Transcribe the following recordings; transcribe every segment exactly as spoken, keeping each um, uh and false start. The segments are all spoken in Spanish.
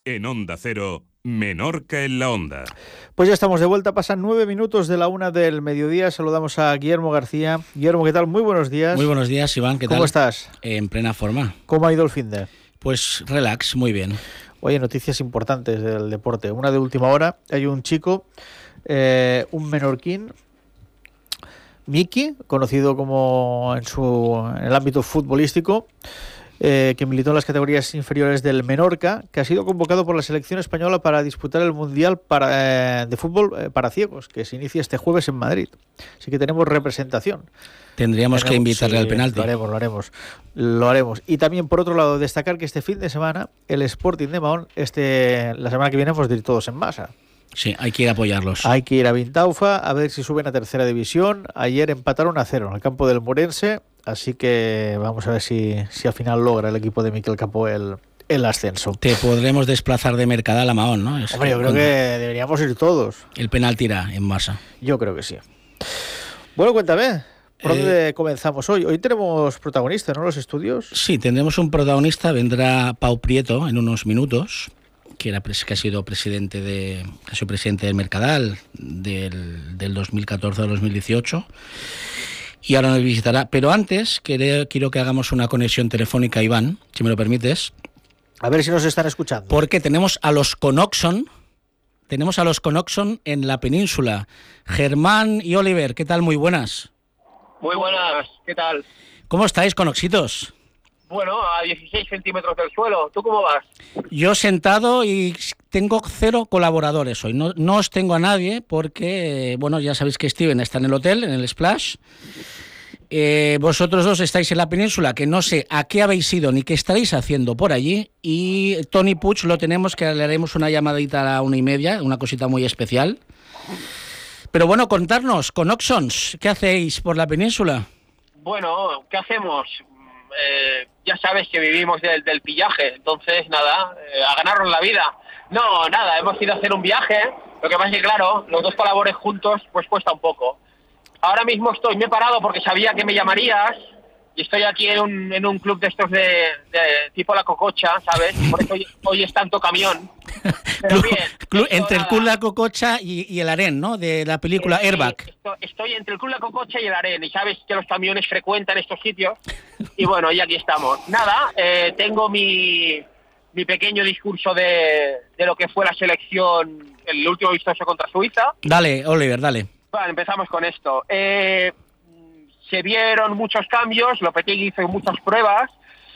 En Onda Cero, Menorca en la Onda. Pues ya estamos de vuelta, pasan nueve minutos de la una del mediodía. Saludamos a Guillermo García. Guillermo, ¿qué tal? Muy buenos días. Muy buenos días, Iván, ¿qué tal? ¿Cómo estás? En plena forma. ¿Cómo ha ido el finde? Pues relax, muy bien. Oye, noticias importantes del deporte. Una de última hora, hay un chico, eh, un menorquín, Miki, conocido como en, su, en el ámbito futbolístico, Eh, que militó en las categorías inferiores del Menorca, que ha sido convocado por la selección española para disputar el Mundial para, eh, de Fútbol eh, para Ciegos, que se inicia este jueves en Madrid. Así que tenemos representación. Tendríamos tenemos, que invitarle sí, al penalti. Lo haremos, lo haremos, lo haremos. Y también, por otro lado, destacar que este fin de semana, el Sporting de Mahón, este, la semana que viene vamos a ir todos en masa. Sí, hay que ir a apoyarlos. Hay que ir a Vintaufa a ver si suben a tercera división. Ayer empataron a cero en el campo del Morense, así que vamos a ver si, si al final logra el equipo de Miquel Capó el, el ascenso. Te podremos desplazar de Mercadal a Mahón, ¿no? Es Hombre, yo creo que deberíamos ir todos. El penalti irá en masa. Yo creo que sí. Bueno, cuéntame, ¿por eh, dónde comenzamos hoy? Hoy tenemos protagonistas, ¿no? Los estudios. Sí, tendremos un protagonista, vendrá Pau Prieto en unos minutos, que era que ha sido presidente de ha sido presidente del Mercadal del, del dos mil catorce al dos mil dieciocho, y ahora nos visitará. Pero antes quiero, quiero que hagamos una conexión telefónica, Iván, si me lo permites. A ver si nos están escuchando. Porque tenemos a los Conoxon, tenemos a los Conoxon en la península. Germán y Oliver, ¿qué tal? Muy buenas. Muy buenas, ¿qué tal? ¿Cómo estáis, Conoxitos? Bueno, a dieciséis centímetros del suelo. ¿Tú cómo vas? Yo sentado y tengo cero colaboradores hoy. No, no os tengo a nadie porque, bueno, ya sabéis que Steven está en el hotel, en el Splash. Eh, vosotros dos estáis en la península, que no sé a qué habéis ido ni qué estaréis haciendo por allí. Y Tony Puig lo tenemos, que le haremos una llamadita a la una y media, una cosita muy especial. Pero bueno, contarnos, Conoxons, ¿qué hacéis por la península? Bueno, ¿qué hacemos? Eh, ya sabes que vivimos del, del pillaje, entonces nada, eh, a ganarnos la vida. No, nada, hemos ido a hacer un viaje, lo que pasa es que claro, los dos colabores juntos pues cuesta un poco. Ahora mismo estoy, me he parado porque sabía que me llamarías y estoy aquí en un, en un club de estos de, de tipo La Cococha, ¿sabes? Por eso hoy, hoy es tanto camión. Pero bien, club, entre nada. El Club La Cococha y, y el Aren, ¿no? De la película sí, Airbag. Estoy, estoy entre el Club La Cococha y el Aren, y sabes que los camiones frecuentan estos sitios. Y bueno, y aquí estamos. Nada, eh, tengo mi, mi pequeño discurso de, de lo que fue la selección, el último vistoso contra Suiza. Dale, Oliver, dale. Vale, empezamos con esto. Eh, se vieron muchos cambios, Lopetegui hizo muchas pruebas,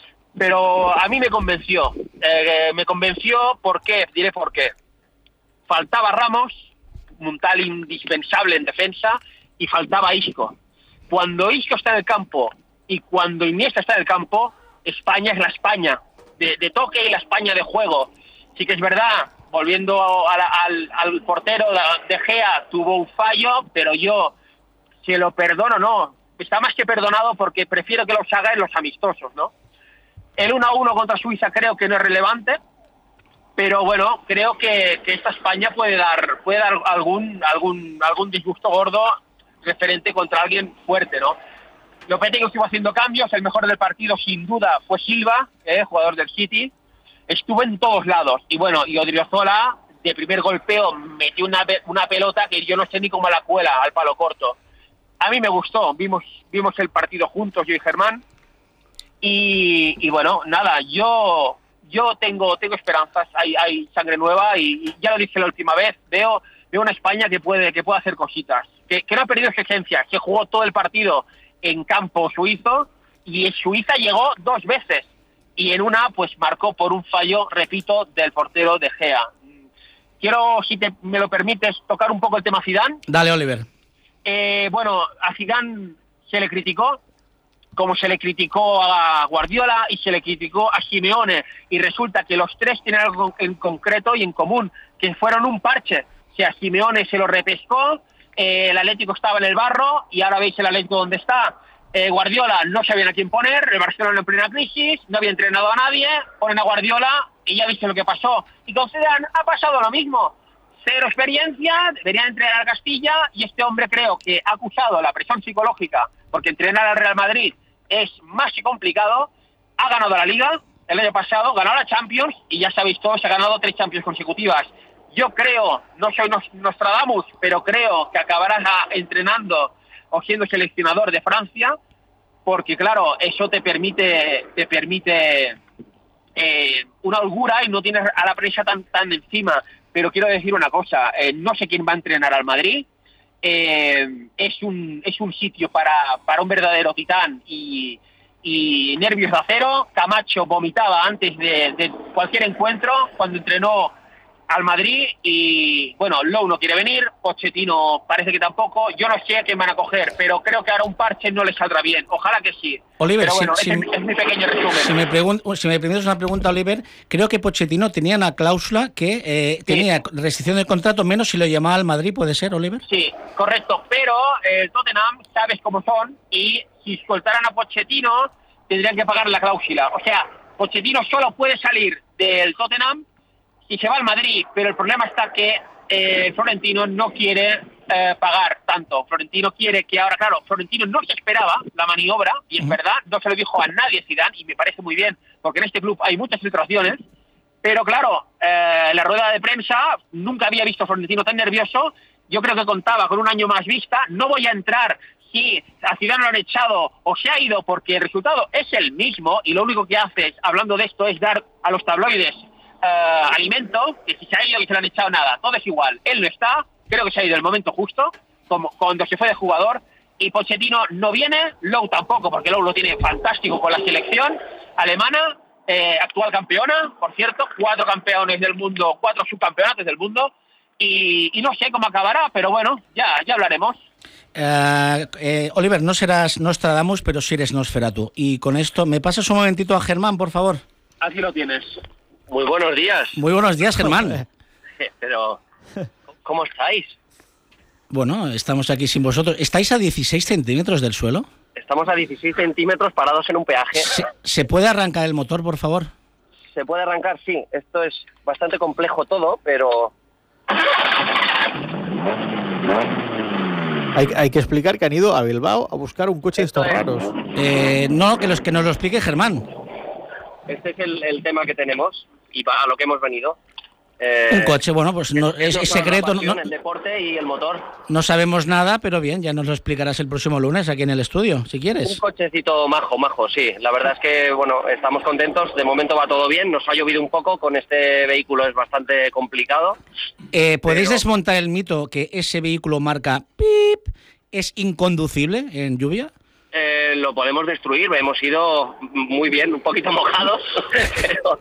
pero a mí me convenció. Eh, me convenció, ¿por qué? Diré por qué. Faltaba Ramos, un tal indispensable en defensa, y faltaba Isco. Cuando Isco está en el campo y cuando Iniesta está en el campo, España es la España de, de toque y la España de juego. Sí que es verdad, volviendo a la, al, al portero de Gea, tuvo un fallo, pero yo se lo perdono, no. Está más que perdonado porque prefiero que los haga en los amistosos, ¿no? El uno a uno contra Suiza creo que no es relevante, pero bueno, creo que, que esta España puede dar puede dar algún algún algún disgusto gordo referente contra alguien fuerte, ¿no? Lopetegui estuvo haciendo cambios, el mejor del partido sin duda fue Silva, eh, jugador del City, estuvo en todos lados, y bueno, y Odriozola de primer golpeo metió una, una pelota que yo no sé ni cómo la cuela al palo corto. A mí me gustó, vimos vimos el partido juntos, yo y Germán, y, y bueno, nada, yo yo tengo tengo esperanzas, hay hay sangre nueva y, y ya lo dije la última vez, veo veo una España que puede que puede hacer cositas, que, que no ha perdido su esencia, que jugó todo el partido en campo suizo y en Suiza llegó dos veces y en una pues marcó por un fallo, repito, del portero de Gea. Quiero, si te, me lo permites, tocar un poco el tema Zidane. Dale, Oliver. Eh, bueno, a Zidane se le criticó, como se le criticó a Guardiola y se le criticó a Simeone, y resulta que los tres tienen algo en concreto y en común, que fueron un parche. O sea, Simeone se lo repescó, eh, el Atlético estaba en el barro y ahora veis el Atlético donde está. Eh, Guardiola no sabían a quién poner, el Barcelona en plena crisis, no había entrenado a nadie, ponen a Guardiola y ya viste lo que pasó. Y con Zidane ha pasado lo mismo. Cero experiencia, debería entrenar al Castilla y este hombre creo que ha acusado la presión psicológica porque entrenar al Real Madrid es más que complicado. Ha ganado la Liga, el año pasado, ganó la Champions y ya sabéis todos, se ha ganado tres Champions consecutivas. Yo creo, no soy Nostradamus, pero creo que acabará entrenando o siendo seleccionador de Francia, porque claro, eso te permite te permite eh, una holgura y no tienes a la prensa tan tan encima. Pero quiero decir una cosa, eh, no sé quién va a entrenar al Madrid, eh, es un es un sitio para, para un verdadero titán y, y nervios de acero. Camacho vomitaba antes de, de cualquier encuentro cuando entrenó al Madrid y bueno, Lowe no quiere venir, Pochettino parece que tampoco, yo no sé a quién van a coger, pero creo que ahora un parche no le saldrá bien, ojalá que sí. Oliver, pero bueno, si, es, si, es mi pequeño resumen. Si me, pregun- si me permites una pregunta, Oliver, creo que Pochettino tenía una cláusula que eh, sí. tenía restricción de contrato menos si lo llamaba al Madrid, ¿puede ser, Oliver? Sí, correcto, pero el eh, Tottenham sabes cómo son y si soltaran a Pochettino tendrían que pagar la cláusula, o sea, Pochettino solo puede salir del Tottenham y se va al Madrid, pero el problema está que eh, Florentino no quiere eh, pagar tanto. Florentino quiere que ahora, claro, Florentino no se esperaba la maniobra, y es verdad, no se lo dijo a nadie Zidane, y me parece muy bien, porque en este club hay muchas filtraciones, pero claro, eh, la rueda de prensa, nunca había visto a Florentino tan nervioso, yo creo que contaba con un año más vista, no voy a entrar si a Zidane lo han echado o se ha ido, porque el resultado es el mismo, y lo único que haces, hablando de esto, es dar a los tabloides Uh, alimento, que si se ha ido y se le han echado nada, todo es igual, él no está, creo que se ha ido el momento justo, como cuando se fue de jugador, y Pochettino no viene, Lowe tampoco, porque Lowe lo tiene fantástico con la selección alemana, eh, actual campeona, por cierto, cuatro campeones del mundo, cuatro subcampeonatos del mundo, y, y no sé cómo acabará, pero bueno, ya, ya hablaremos. Uh, eh, Oliver, no serás Nostradamus, pero sí eres Nosferatu, y con esto, ¿me pasas un momentito a Germán, por favor? Aquí lo tienes. Muy buenos días. Muy buenos días, Germán. Pero, ¿cómo estáis? Bueno, estamos aquí sin vosotros. ¿Estáis a dieciséis centímetros del suelo? Estamos a dieciséis centímetros parados en un peaje. ¿Se, ¿Se puede arrancar el motor, por favor? Se puede arrancar, sí. Esto es bastante complejo todo, pero... Hay, hay que explicar que han ido a Bilbao a buscar un coche de estos raros. Eh, no, que, los, que nos lo explique Germán. Este es el, el tema que tenemos y a lo que hemos venido. Eh, un coche, bueno, pues no, es, es secreto. Pasión, no, el deporte y el motor. No sabemos nada, pero bien, ya nos lo explicarás el próximo lunes aquí en el estudio, si quieres. Un cochecito majo, majo, sí. La verdad es que, bueno, estamos contentos. De momento va todo bien. Nos ha llovido un poco. Con este vehículo es bastante complicado. Eh, ¿Podéis pero... desmontar el mito que ese vehículo marca pip es inconducible en lluvia? Eh, lo podemos destruir, hemos ido muy bien, un poquito mojados, pero,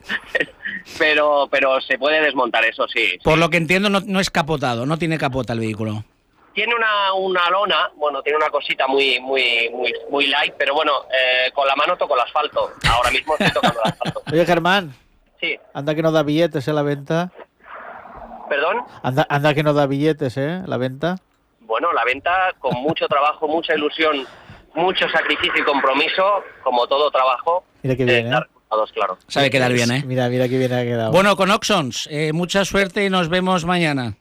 pero pero se puede desmontar, eso sí. Por lo que entiendo no, no es capotado, no tiene capota el vehículo. Tiene una, una lona, bueno, tiene una cosita muy muy muy muy light, pero bueno, eh, con la mano toco el asfalto, ahora mismo estoy tocando el asfalto. Oye, Germán, sí. Anda que no da billetes, ¿eh, la venta? ¿Perdón? Anda, anda que no da billetes, ¿eh, la venta? Bueno, la venta con mucho trabajo, mucha ilusión, mucho sacrificio y compromiso, como todo trabajo. Mira qué bien, eh, ¿eh? dar resultados, claro. Sabe quedar bien, ¿eh? Mira, mira qué bien ha quedado. Bueno, con Oxons, eh, mucha suerte y nos vemos mañana.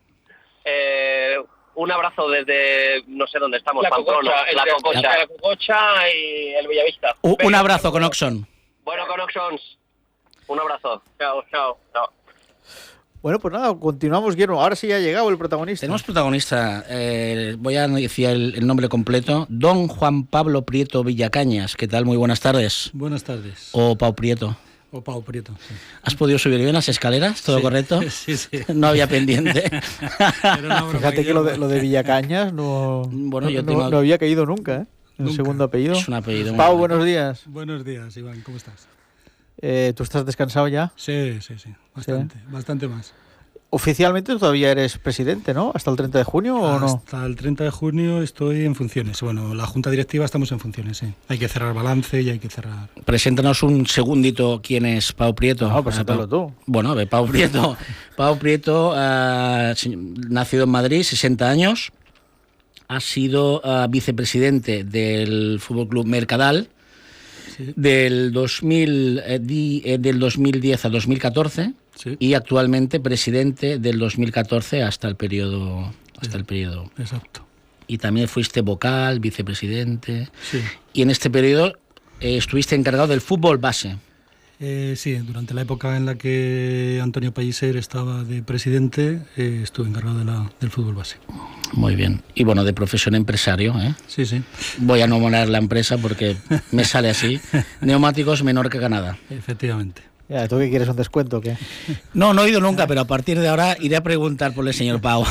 Eh, un abrazo desde, no sé dónde estamos, La Pamplona, Cococha, la entre- Cococha. entre la Cococha y el Bellavista. U- un Venga, abrazo con Oxon. Bueno, con Oxons, un abrazo. Chao, chao, chao. Bueno, pues nada, continuamos, Guillermo. Ahora sí ya ha llegado el protagonista. Tenemos protagonista, eh, voy a decir el, el nombre completo, don Juan Pablo Prieto Villacañas. ¿Qué tal? Muy buenas tardes. Buenas tardes. O Pau Prieto. O Pau Prieto. Sí. ¿Has podido subir bien las escaleras? ¿Todo Sí, correcto? sí, sí. No había pendiente. Era una broma, Fíjate que lo de, Guillermo. lo de Villacañas no, Bueno, yo no, tengo- no había caído nunca, ¿eh? El Nunca. segundo apellido. Es un apellido muy Pau, bueno. buenos días. Buenos días, Iván, ¿cómo estás? Eh, ¿Tú estás descansado ya? Sí, sí, sí, bastante, bastante más. Oficialmente todavía eres presidente, ¿no? ¿Hasta el treinta de junio o no? Hasta el treinta de junio estoy en funciones. Bueno, la Junta Directiva estamos en funciones, sí. Hay que cerrar balance y hay que cerrar... Preséntanos un segundito quién es Pau Prieto. No, preséntalo Ah, tú. Bueno, a ver, Pau Prieto. Pau Prieto, ah, se- nacido en Madrid, sesenta años. Ha sido ah, vicepresidente del Fútbol Club Mercadal Sí. del, dos mil, eh, di- eh, del dos mil diez al dos mil catorce Sí. y actualmente presidente del dos mil catorce hasta el periodo hasta el periodo. Exacto. Y también fuiste vocal, vicepresidente. Sí. Y en este periodo eh, estuviste encargado del fútbol base. Eh, sí, durante la época en la que Antonio Pellicer estaba de presidente, eh, estuve encargado de la, del fútbol base. Muy bien. Y bueno, de profesión empresario, ¿eh? Sí, sí. Voy a nombrar la empresa porque me sale así. Neumáticos Menorca Canadá. Efectivamente. Ya, ¿tú qué quieres, un descuento o qué? No, no he ido nunca, pero a partir de ahora iré a preguntar por el señor Pau.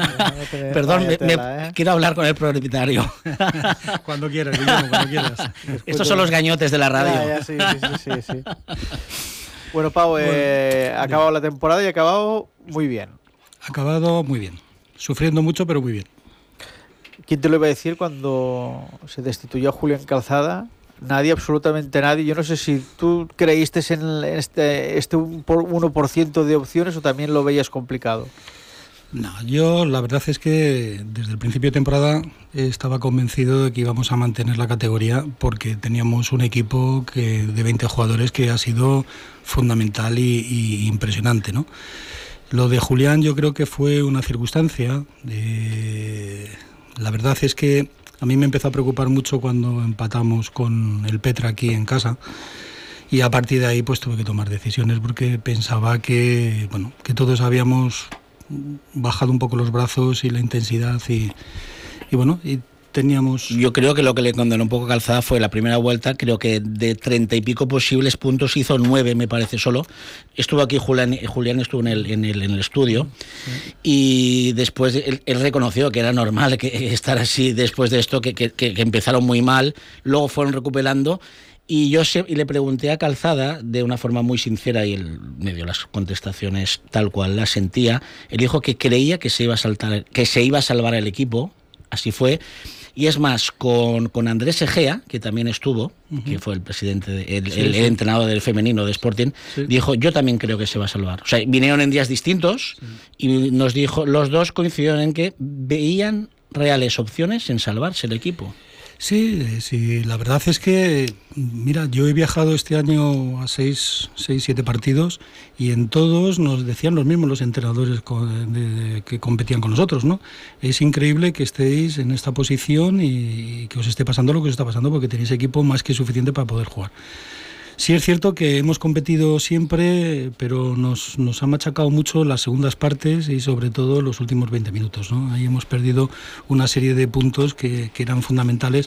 Perdón, me, me, ¿eh? quiero hablar con el propietario. Cuando quieras, Guillermo, cuando quieras. Estos son los gañotes de la radio. Ya, ya, sí, sí, sí, sí, sí. Bueno, Pau, eh, ha acabado la temporada y ha acabado muy bien. Ha acabado muy bien. Sufriendo mucho, pero muy bien. ¿Quién te lo iba a decir cuando se destituyó a Julián Calzada? Nadie, absolutamente nadie. Yo no sé si tú creíste en este, este uno por ciento de opciones o también lo veías complicado. No, yo la verdad es que desde el principio de temporada estaba convencido de que íbamos a mantener la categoría porque teníamos un equipo que, de veinte jugadores que ha sido fundamental y, y impresionante, ¿no? Lo de Julián yo creo que fue una circunstancia. De... La verdad es que a mí me empezó a preocupar mucho cuando empatamos con el Petra aquí en casa y a partir de ahí pues tuve que tomar decisiones porque pensaba que, bueno, que todos habíamos bajado un poco los brazos y la intensidad y, y bueno, y teníamos... Yo creo que lo que le condenó un poco Calzada fue la primera vuelta, creo que de treinta y pico posibles puntos hizo nueve, me parece, solo. Estuvo aquí Julián, Julián estuvo en el, en el, en el estudio, sí. Y después él, él reconoció que era normal que estar así después de esto, que, que, que empezaron muy mal, luego fueron recuperando. Y yo sé, y le pregunté a Calzada de una forma muy sincera, y él me dio las contestaciones tal cual las sentía. Él dijo que creía que se iba a saltar, que se iba a salvar el equipo, así fue. Y es más, con, con Andrés Egea, que también estuvo, uh-huh. que fue el presidente, de, el, sí, el, sí. el entrenador del femenino de Sporting, sí. dijo, yo también creo que se va a salvar. O sea, vinieron en días distintos sí. y nos dijo, los dos coincidieron en que veían reales opciones en salvarse el equipo. Sí, sí, la verdad es que, mira, yo he viajado este año a seis, seis, siete partidos y en todos nos decían los mismos los entrenadores con, de, de, que competían con nosotros, ¿no? Es increíble que estéis en esta posición y, y que os esté pasando lo que os está pasando porque tenéis equipo más que suficiente para poder jugar. Sí es cierto que hemos competido siempre, pero nos, nos ha machacado mucho las segundas partes y sobre todo los últimos veinte minutos, ¿no? Ahí hemos perdido una serie de puntos que, que eran fundamentales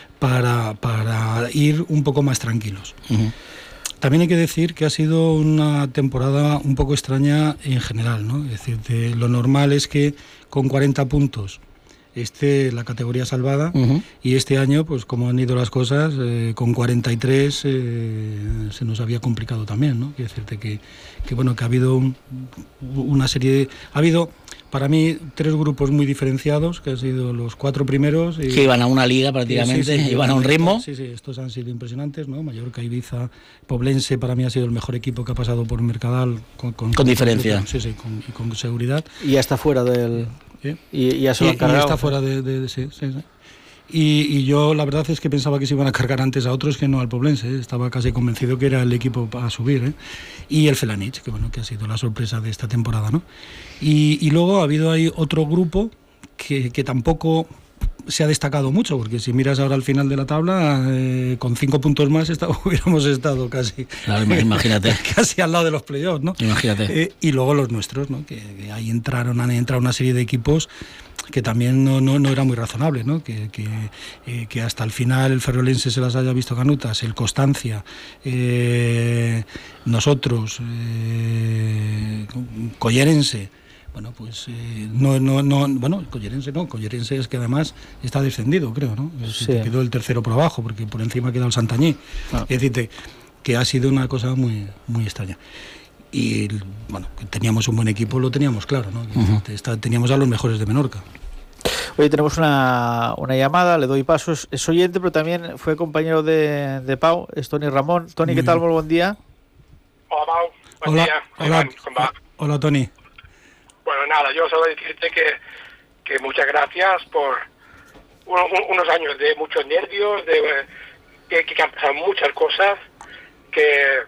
para, para ir un poco más tranquilos. Uh-huh. También hay que decir que ha sido una temporada un poco extraña en general, ¿no? Es decir, de, lo normal es que con cuarenta puntos esté la categoría salvada, uh-huh. y este año, pues como han ido las cosas, eh, con cuarenta y tres eh, se nos había complicado también, ¿no? Quiero decirte que, que bueno, que ha habido un, una serie de... Ha habido, para mí, tres grupos muy diferenciados, que han sido los cuatro primeros. Y, que iban a una liga prácticamente, sí, sí, sí, iban a un ritmo. Sí, sí, estos han sido impresionantes, ¿no? Mallorca, Ibiza, Poblense, para mí ha sido el mejor equipo que ha pasado por Mercadal. Con, con, con diferencia. Con, sí, sí, con, y con seguridad. Y ya está fuera del... ¿Eh? Y, y ya se lo han cargado. Y está fuera de... de, de sí, sí, sí. Y, y yo la verdad es que pensaba que se iban a cargar antes a otros que no al Poblense, ¿eh? Estaba casi convencido que era el equipo a subir, ¿eh? Y el Felanich, que bueno, que ha sido la sorpresa de esta temporada, ¿no? Y, y luego ha habido ahí otro grupo que, que tampoco se ha destacado mucho, porque si miras ahora al final de la tabla, eh, con cinco puntos más está, hubiéramos estado casi, claro, imagínate, casi al lado de los playoffs, ¿no? Imagínate. Eh, y luego los nuestros, ¿no? Que, que ahí entraron, han entrado una serie de equipos que también no, no, no era muy razonable, ¿no? Que, que, eh, que hasta el final el Ferrolense se las haya visto canutas, el Constancia, eh, nosotros, eh, Collerense. Bueno, pues eh, no, no, no, bueno, Collerense no, Collerense es que además está descendido, creo, ¿no? Sí. Quedó el tercero por abajo, porque por encima quedó el Santañí. Ah. Es decir, que ha sido una cosa muy, muy extraña. Y bueno, teníamos un buen equipo, lo teníamos claro, ¿no? Uh-huh. Teníamos a los mejores de Menorca. Oye, tenemos una, una llamada, le doy paso, es, es oyente, pero también fue compañero de, de Pau, es Toni Ramón. Toni, ¿qué tal? Muy buen día. Hola, Pau. Buen hola, día. Hola, hola, hola, Toni. Bueno, nada, yo solo decirte que, que muchas gracias por uno, unos años de muchos nervios, de que, que han pasado muchas cosas, que,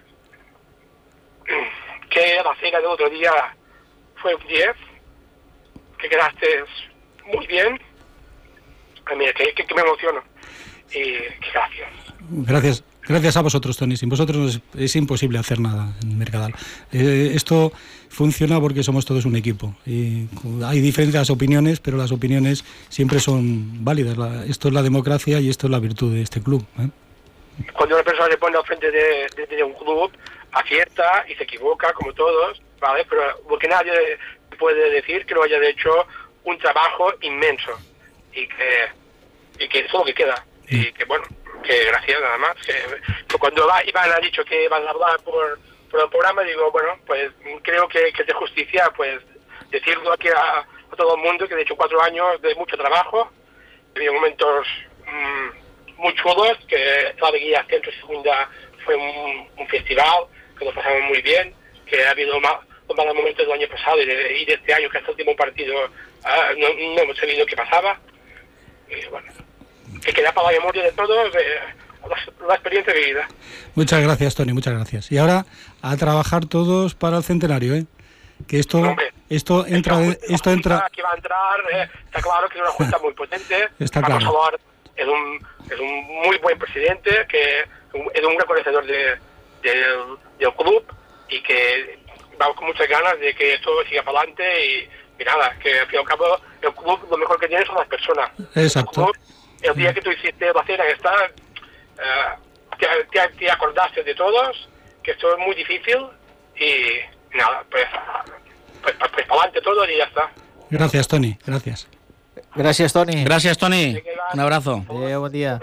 que la cena del otro día fue un diez, que quedaste muy bien, a mí que, que, que me emociono, y que gracias. Gracias. Gracias a vosotros, Toni. Sin vosotros es, es imposible hacer nada en Mercadal. Eh, esto funciona porque somos todos un equipo. Y hay diferentes opiniones, pero las opiniones siempre son válidas. La, esto es la democracia y esto es la virtud de este club, ¿eh? Cuando una persona se pone al frente de, de, de un club, acierta y se equivoca, como todos, ¿vale? Pero porque nadie puede decir que no haya hecho un trabajo inmenso y que, y que eso es lo que queda. Y que, bueno, que gracias nada más. Que, que cuando va, Iván ha dicho que van a hablar por, por el programa, digo, bueno, pues creo que, que es de justicia, pues, decirlo aquí a, a todo el mundo, que de hecho cuatro años de mucho trabajo, he habido momentos mmm, muy chulos, que la guía Centro Segunda fue un, un festival, que lo pasamos muy bien, que ha habido mal, malos momentos del año pasado y de, y de este año, que hasta el último partido uh, no, no hemos sabido qué pasaba. Y bueno, que queda para la memoria de todos eh, la, la experiencia vivida. Muchas gracias, Toni, muchas gracias. Y ahora a trabajar todos para el centenario, ¿eh? Que esto, Hombre, esto entra, de, esto entra. Que va a entrar, eh, está claro que es una junta muy potente. Está claro. Salvador es un es un muy buen presidente, que es un reconocedor de, de, del club y que va con muchas ganas de que esto siga para adelante y, y nada, que al fin y al cabo el club lo mejor que tiene son las personas. Exacto. El, club, el día que tú hiciste la cena esta, uh, te, te, te acordaste de todos, que esto es muy difícil y nada, pues, pues, pues, pues para adelante todo y ya está. Gracias, Toni, gracias. Gracias, Toni. Gracias, Toni. Un abrazo. Eh, buen día.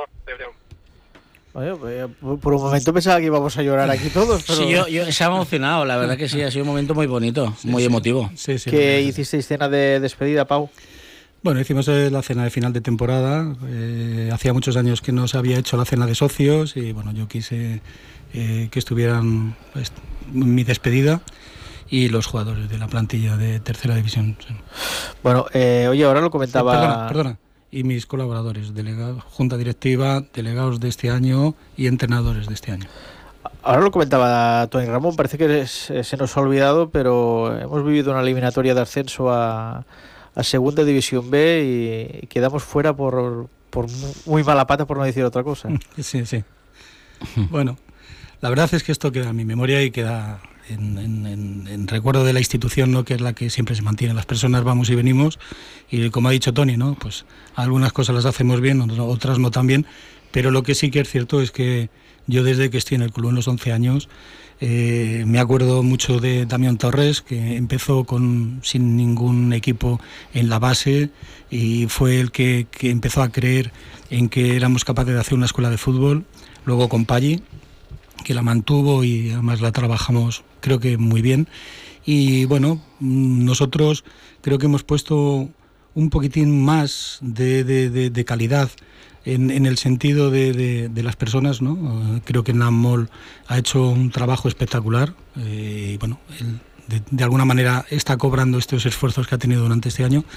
Oye, por un momento pensaba que íbamos a llorar aquí todos. Pero... Sí, yo, yo se ha emocionado, la verdad que sí, ha sido un momento muy bonito, sí, muy sí. emotivo. Sí, sí, ¿Qué sí. hicisteis cena de despedida, Pau? Bueno, hicimos la cena de final de temporada. Eh, hacía muchos años que no se había hecho la cena de socios y bueno, yo quise eh, que estuvieran pues, mi despedida y los jugadores de la plantilla de tercera división. Sí. Bueno, eh, oye, ahora lo comentaba... Perdona, perdona. Y mis colaboradores, delegados, junta directiva, delegados de este año y entrenadores de este año. Ahora lo comentaba Toni Ramón, parece que es, se nos ha olvidado, pero hemos vivido una eliminatoria de ascenso a, a Segunda División B y quedamos fuera por, por muy mala pata, por no decir otra cosa. Sí, sí. Bueno, la verdad es que esto queda en mi memoria y queda en, en, en, en recuerdo de la institución, ¿no? Que es la que siempre se mantiene. Las personas vamos y venimos y como ha dicho Toni, ¿no? Pues algunas cosas las hacemos bien, otras no tan bien, pero lo que sí que es cierto es que yo desde que estoy en el club en los once años eh, me acuerdo mucho de Damián Torres, que empezó con sin ningún equipo en la base y fue el que, que empezó a creer en que éramos capaces de hacer una escuela de fútbol. Luego con Palli, que la mantuvo y además la trabajamos creo que muy bien. Y bueno, nosotros creo que hemos puesto un poquitín más de, de, de, de calidad en, en el sentido de, de, de las personas, ¿no? Creo que Namol ha hecho un trabajo espectacular eh, y bueno, él de, de alguna manera está cobrando estos esfuerzos que ha tenido durante este año.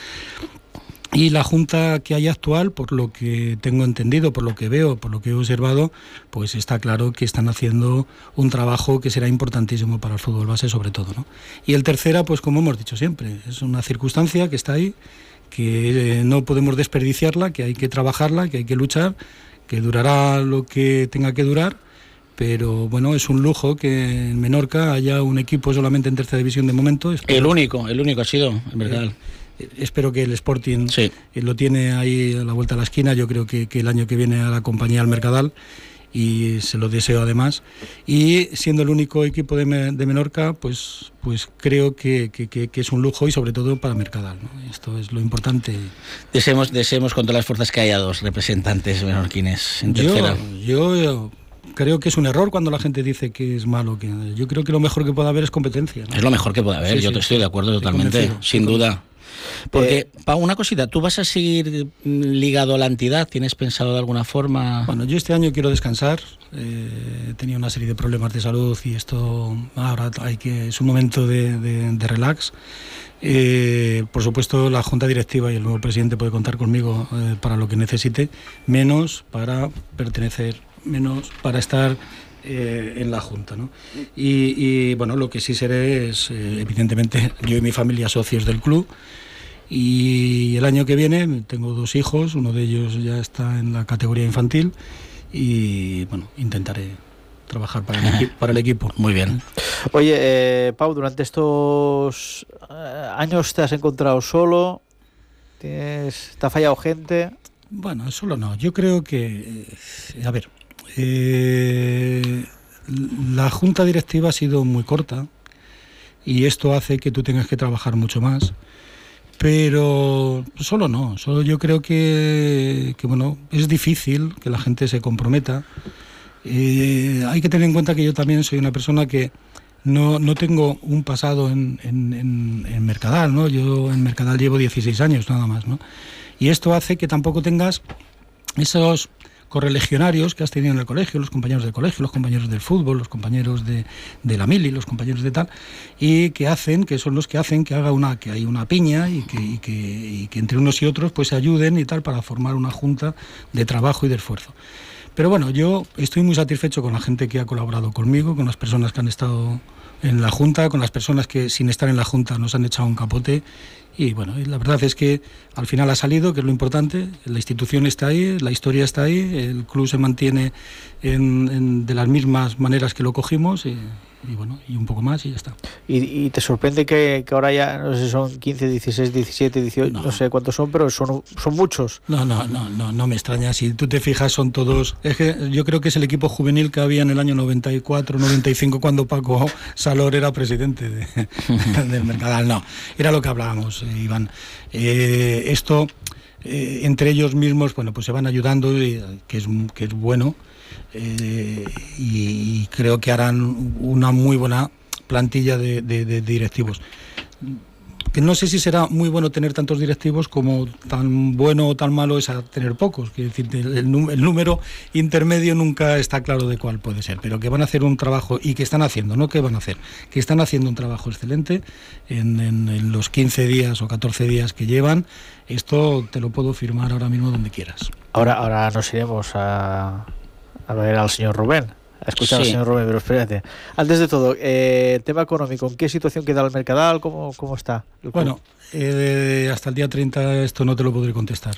Y la junta que hay actual, por lo que tengo entendido, por lo que veo, por lo que he observado, pues está claro que están haciendo un trabajo que será importantísimo para el fútbol base sobre todo, ¿no? Y el tercera, pues como hemos dicho siempre, es una circunstancia que está ahí, que no podemos desperdiciarla, que hay que trabajarla, que hay que luchar, que durará lo que tenga que durar, pero bueno, es un lujo que en Menorca haya un equipo solamente en tercera división de momento. Espero. El único, el único ha sido, en verdad. Eh, Espero que el Sporting sí. lo tiene ahí a la vuelta de la esquina. Yo creo que, que el año que viene a la compañía al Mercadal y se lo deseo además. Y siendo el único equipo de, de Menorca, pues, pues creo que, que, que es un lujo y sobre todo para Mercadal, ¿no? Esto es lo importante. Deseemos, deseemos con todas las fuerzas que haya dos representantes menorquines en tercera. Yo, yo creo que es un error cuando la gente dice que es malo. Que yo creo que lo mejor que puede haber es competencia, ¿no? Es lo mejor que puede haber, sí, yo sí, te estoy de acuerdo totalmente, sin duda. Porque, eh, Pau, una cosita, ¿tú vas a seguir ligado a la entidad? ¿Tienes pensado de alguna forma? Bueno, yo este año quiero descansar. Eh, he tenido una serie de problemas de salud y esto ahora hay que es un momento de, de, de relax. Eh, por supuesto, la junta directiva y el nuevo presidente puede contar conmigo eh, para lo que necesite, menos para pertenecer, menos para estar eh, en la junta, ¿no? Y, y bueno, lo que sí seré es, eh, evidentemente, yo y mi familia socios del club. Y el año que viene tengo dos hijos, uno de ellos ya está en la categoría infantil y bueno, intentaré trabajar para el, equi- para el equipo. Muy bien. Oye, eh, Pau, durante estos eh, años te has encontrado solo, ¿Tienes, te ha fallado gente? Bueno, solo no. Yo creo que, eh, a ver, eh, la junta directiva ha sido muy corta y esto hace que tú tengas que trabajar mucho más. Pero solo no, solo yo creo que, que bueno, es difícil que la gente se comprometa. Eh, hay que tener en cuenta que yo también soy una persona que no, no tengo un pasado en, en, en, en Mercadal, ¿no? Yo en Mercadal llevo dieciséis años nada más, ¿no? Y esto hace que tampoco tengas esos correligionarios que has tenido en el colegio, los compañeros del colegio, los compañeros del fútbol, los compañeros de, de la mili, los compañeros de tal, y que hacen, que son los que hacen que haga una, que hay una piña y que, y que, y que entre unos y otros pues se ayuden y tal para formar una junta de trabajo y de esfuerzo. Pero bueno, yo estoy muy satisfecho con la gente que ha colaborado conmigo, con las personas que han estado en la Junta, con las personas que sin estar en la Junta nos han echado un capote. Y bueno, la verdad es que al final ha salido, que es lo importante, la institución está ahí, la historia está ahí, el club se mantiene en, en, de las mismas maneras que lo cogimos y, y bueno, y un poco más y ya está. ¿Y, y te sorprende que, que ahora ya, no sé si son quince, dieciséis, diecisiete, dieciocho, no, no sé cuántos son, pero son, son muchos? No, no, no, no, no me extraña. Si tú te fijas, son todos... Es que yo creo que es el equipo juvenil que había en el año noventa y cuatro, noventa y cinco, cuando Paco Salor era presidente de, del Mercadal. No, era lo que hablábamos, eh, Iván. Eh, esto, eh, entre ellos mismos, bueno, pues se van ayudando, y, que, es, que es bueno. Eh, y, y creo que harán una muy buena plantilla de, de, de directivos. Que no sé si será muy bueno tener tantos directivos como tan bueno o tan malo es a tener pocos. Quiero decir, el, el número intermedio nunca está claro de cuál puede ser, pero que van a hacer un trabajo, y que están haciendo, no que van a hacer, que están haciendo un trabajo excelente en, en, en los quince días o catorce días que llevan. Esto te lo puedo firmar ahora mismo donde quieras. Ahora, ahora nos iremos a, a ver al señor Rubén. A escuchar sí. al señor Rubén, pero espérate. Antes de todo, eh, tema económico, ¿en qué situación queda el Mercadal? ¿Cómo, cómo está? Bueno, eh, hasta el día treinta esto no te lo podré contestar,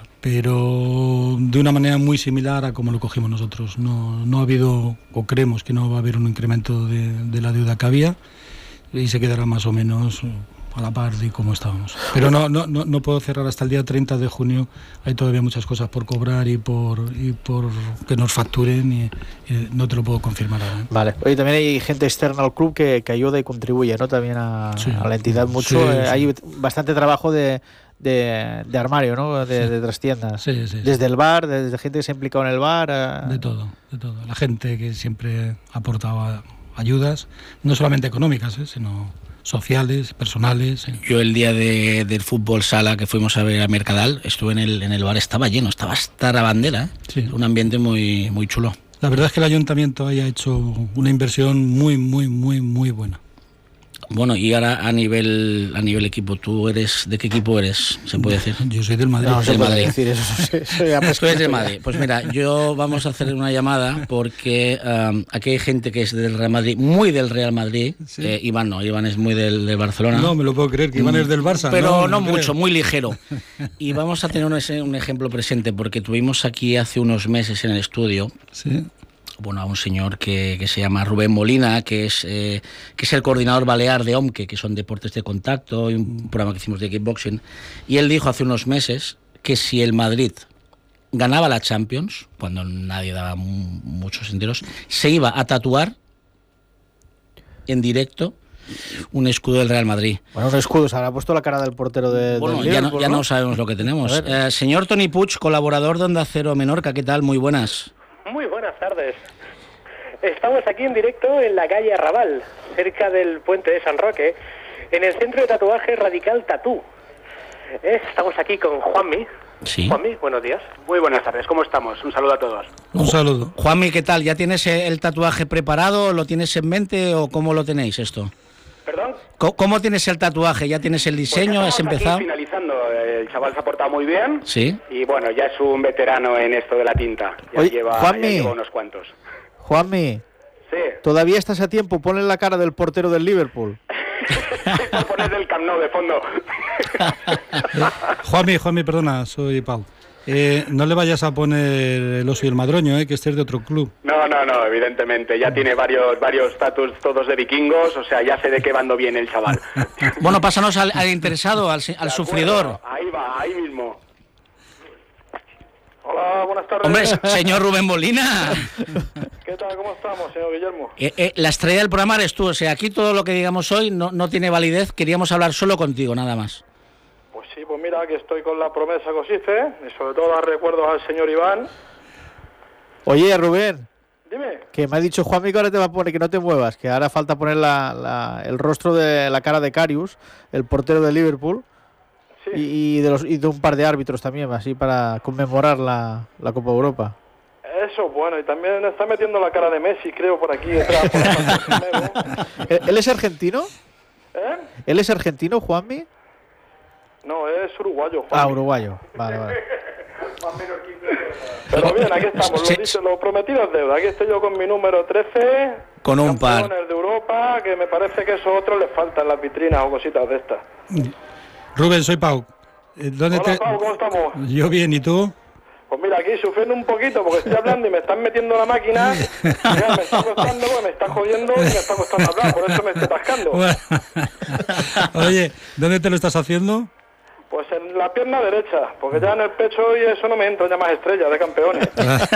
pero de una manera muy similar a como lo cogimos nosotros. No, no ha habido, o creemos que no va a haber un incremento de, de la deuda que había, y se quedará más o menos a la par de cómo estábamos. Pero no, no, no, no puedo cerrar hasta el día treinta de junio. Hay todavía muchas cosas por cobrar y por y por que nos facturen, y, y no te lo puedo confirmar ahora, ¿eh? Vale. Oye, también hay gente externa al club que, que ayuda y contribuye, ¿no? También a, sí, a la entidad mucho. Sí, eh, sí. Hay bastante trabajo de, de, de armario, ¿no? De, sí. de trastiendas. Sí, sí, desde sí. el bar, desde gente que se ha implicado en el bar. A... De todo, de todo. La gente que siempre aportaba ayudas, no solamente económicas, ¿eh? Sino sociales, personales. ¿eh? Yo el día de, del fútbol sala que fuimos a ver a Mercadal, estuve en el, en el bar, estaba lleno, estaba hasta la bandera, ¿eh? Sí. Un ambiente muy, muy chulo. La verdad es que el ayuntamiento haya hecho una inversión muy, muy, muy, muy buena. Bueno, y ahora a nivel a nivel equipo, ¿tú eres de qué equipo eres? ¿Se puede decir? Yo soy del Madrid. No, del Madrid. Decir eso, soy, soy Tú eres del Madrid. Pues mira, yo vamos a hacer una llamada porque um, aquí hay gente que es del Real Madrid, muy del Real Madrid. Sí. Eh, Iván no, Iván es muy del, del Barcelona. No, me lo puedo creer, que Iván es del Barça. Pero no, no, no mucho, creo. muy ligero. Y vamos a tener un, un ejemplo presente porque tuvimos aquí hace unos meses en el estudio. Sí. Bueno, a un señor que, que se llama Rubén Molina, que es eh, que es el coordinador balear de OMKE, que son deportes de contacto, y un programa que hicimos de kickboxing, y él dijo hace unos meses que si el Madrid ganaba la Champions, cuando nadie daba m- muchos enteros, se iba a tatuar en directo un escudo del Real Madrid. Bueno, un escudo, se habrá puesto la cara del portero de, bueno, del ya, Liverpool, no, ya ¿no? no sabemos lo que tenemos. Eh, señor Toni Puig, colaborador de Onda Cero Menorca, ¿qué tal? Muy buenas. Muy buenas tardes. Estamos aquí en directo en la calle Arrabal, cerca del puente de San Roque, en el centro de tatuaje Radical Tatú. ¿Eh? Estamos aquí con Juanmi. Sí. Juanmi, buenos días. Muy buenas tardes, ¿cómo estamos? Un saludo a todos. Un saludo. Juanmi, ¿qué tal? ¿Ya tienes el tatuaje preparado? ¿Lo tienes en mente o cómo lo tenéis esto? ¿Perdón? ¿Cómo, cómo tienes el tatuaje? ¿Ya tienes el diseño? Pues ¿Has empezado? Aquí finalizando, el chaval se ha portado muy bien. Sí. Y bueno, ya es un veterano en esto de la tinta. Ya, Oye, lleva, Juanmi. ya lleva unos cuantos. Juanmi, Sí. todavía estás a tiempo, ponle la cara del portero del Liverpool. Voy a poner el Camp Nou de fondo. Juanmi, Juanmi, perdona, soy Pau. Eh, no le vayas a poner el oso y el madroño, eh, que este es de otro club. No, no, no, evidentemente. Ya tiene varios varios estatus todos de vikingos, o sea, ya sé de qué bando viene el chaval. Bueno, pásanos al, al interesado, al, al sufridor. Ahí va, ahí mismo. Hola, buenas tardes. Hombre, señor Rubén Molina. ¿Qué tal? ¿Cómo estamos, señor Guillermo? Eh, eh, la estrella del programa eres tú, o sea, aquí todo lo que digamos hoy no, no tiene validez, queríamos hablar solo contigo, nada más. Pues sí, pues mira, que estoy con la promesa que os hice, y sobre todo dar recuerdos al señor Iván. Oye, Rubén. Dime. Que me ha dicho Juanmi que ahora te va a poner que no te muevas, que ahora falta poner la, la, el rostro de la cara de Karius, el portero de Liverpool. Sí. Y, y, de los, y de un par de árbitros también, así para conmemorar la, la Copa Europa. Eso, bueno, y también está metiendo la cara de Messi, creo, por aquí detrás. Por ¿Él, ¿Él es argentino? ¿Eh? ¿Él es argentino, Juanmi? No, es uruguayo, Juanmi. Ah, uruguayo, vale, vale. Pero bien, aquí estamos, lo, Sí. dicho, lo prometido es deuda. Aquí estoy yo con mi número trece. Con un par. Campeones de Europa, que me parece que esos otros les faltan las vitrinas o cositas de estas. Rubén, soy Pau. Eh, ¿Dónde Hola, te... Pau, ¿cómo estamos? Yo bien, ¿y tú? Pues mira, aquí sufriendo un poquito porque estoy hablando y me están metiendo la máquina. Mira, me está costando, pues me está jodiendo y me está costando hablar, por eso me estoy atascando. Bueno. Oye, ¿dónde te lo estás haciendo? Pues en la pierna derecha, porque ya en el pecho y eso no me entra ya más estrellas de campeones.